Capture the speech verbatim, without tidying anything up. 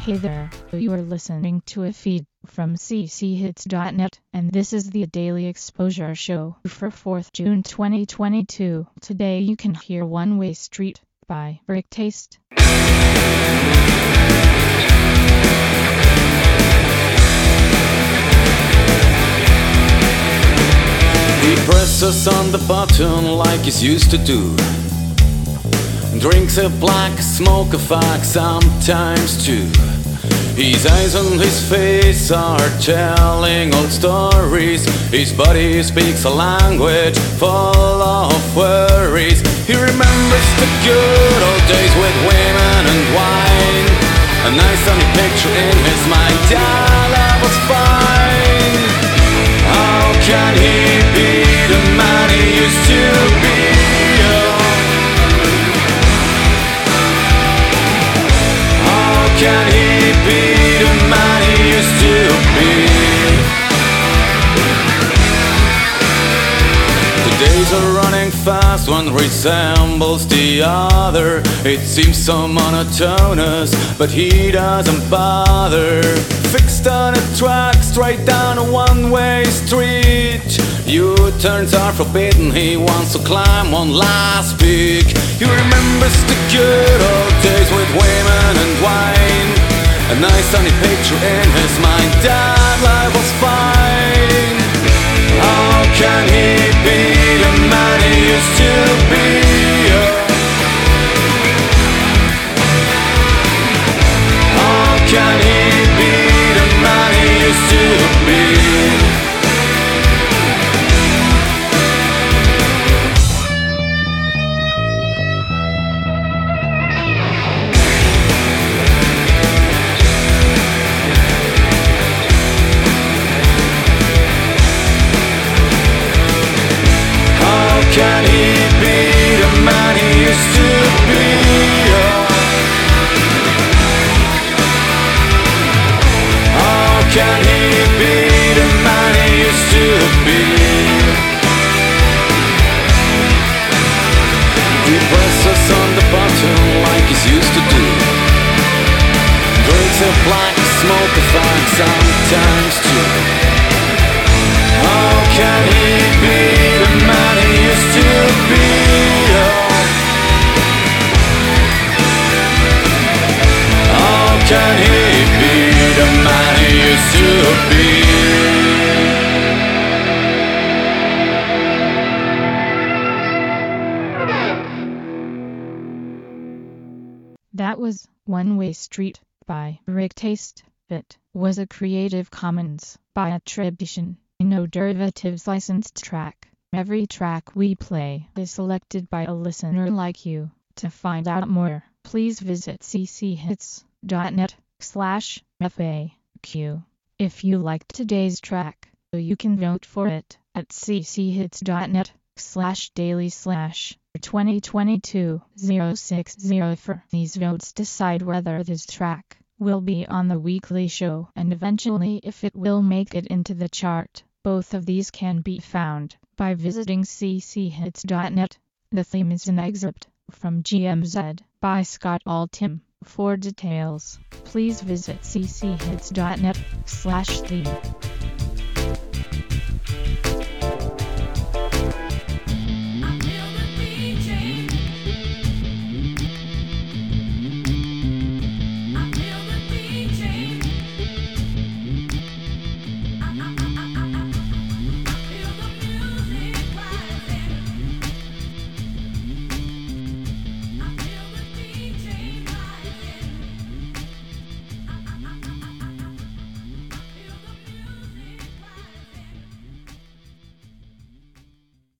Hey there, you are listening to a feed from c c hits dot net, and this is the Daily Exposure Show for fourth June twenty twenty-two. Today you can hear One Way Street by Brick Taste. He presses on the button like he's used to do. Drinks a black, smoke a fag sometimes too. His eyes and his face are telling old stories. His body speaks a language full of worries. He remembers the good old days with women and wine. A nice sunny picture in his mind, yeah, that was fine. How can he be the man he used to be? How can he be the man he used to be? The days are running fast, one resembles the other. It seems so monotonous, but he doesn't bother. Fixed on a track, straight down a one-way street. U-turns are forbidden, he wants to climb one last peak. He remembers the good old days with women and wine. A nice sunny picture in his mind, that life was fine. How can he be the man he used to be? How can he be the man he used to be? Can he be the man he used to be? How can he be the man he used to be? He presses on the button like he's used to do. Drinks a black, smoke a fag sometimes too. How can he be the man he used to be? How can he be the man he used to be? That was One Way Street by Brick Taste. It was a Creative Commons by attribution, no derivatives licensed track. Every track we play is selected by a listener like you. To find out more, please visit c c hits dot net slash F A Q. If you liked today's track, you can vote for it at c c hits dot net slash daily slash twenty twenty-two oh sixty. For these votes decide whether this track will be on the weekly show and eventually if it will make it into the chart. Both of these can be found by visiting c c hits dot net. The theme is an excerpt from G M Z by Scott Altham. For details, please visit c c hits dot net slash theme.